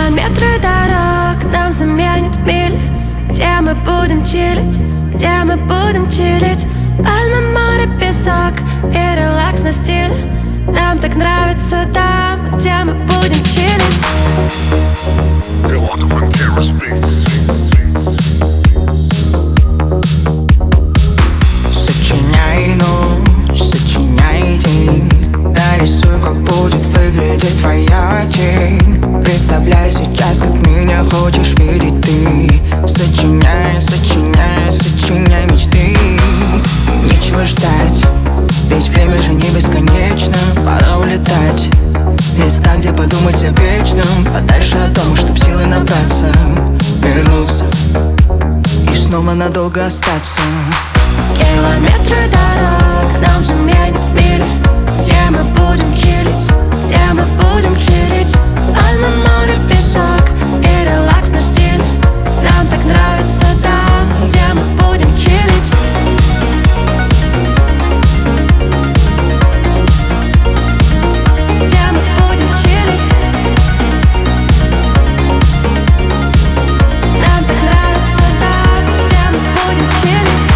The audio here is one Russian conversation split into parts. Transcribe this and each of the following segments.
Километры дорог нам заменят мили. Где мы будем чилить, где мы будем чилить? Пальмы, море, песок и релакс на стиле. Нам так нравится там, где мы будем чилить. Сочиняй ночь, сочиняй день. Нарисуй, как будет выглядеть твоя тень. Представляй сейчас, как меня хочешь видеть ты. Сочиняй, сочиняй, сочиняй мечты. Нечего ждать, ведь время же не бесконечно. Пора улетать в места, где подумать о вечном. Подальше от дома, чтоб силы набраться, вернуться и снова надолго остаться. Километры дорог нам заменят мили. Где мы будем чилить, где мы будем чилить? Пальмы, море, песок и релакс на стиле. Нам так нравится там, где мы будем чилить. Где мы будем чилить? Нам так нравится там, где мы будем чилить.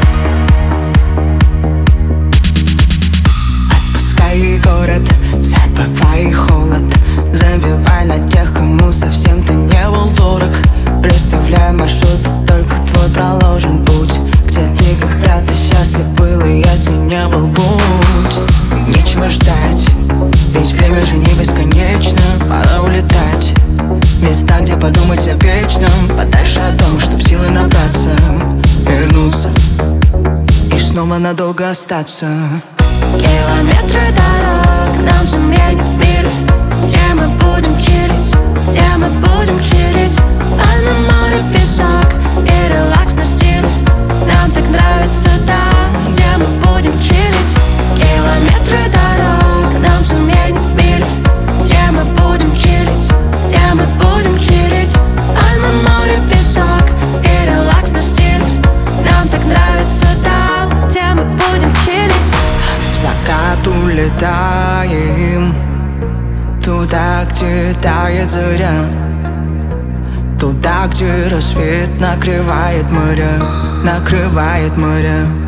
Отпускай город, забывай холод. Забивай на тех, кому совсем ты не был дорог. Представляй маршрут, только твой проложен путь. Где ты когда-то счастлив был, и если не был, будь. Нечего ждать, ведь время же не бесконечно. Пора улетать в места, где подумать о вечном. Подальше от дома, чтоб силы набраться, вернуться и снова надолго остаться. Километры дорог нам заменят мили. Где мы будем чилить, где мы будем чилить? Пальмы, море, песок и релакс на стиле. Нам так нравится там, где мы будем чилить. Километры дорог нам заменят мили. Где мы будем чилить, где мы будем чилить? Пальмы, море, песок и релакс на стиле. Нам так нравится там, где мы будем чилить. В закат улетаем туда, где тает заря. Туда, где рассвет накрывает моря, накрывает моря.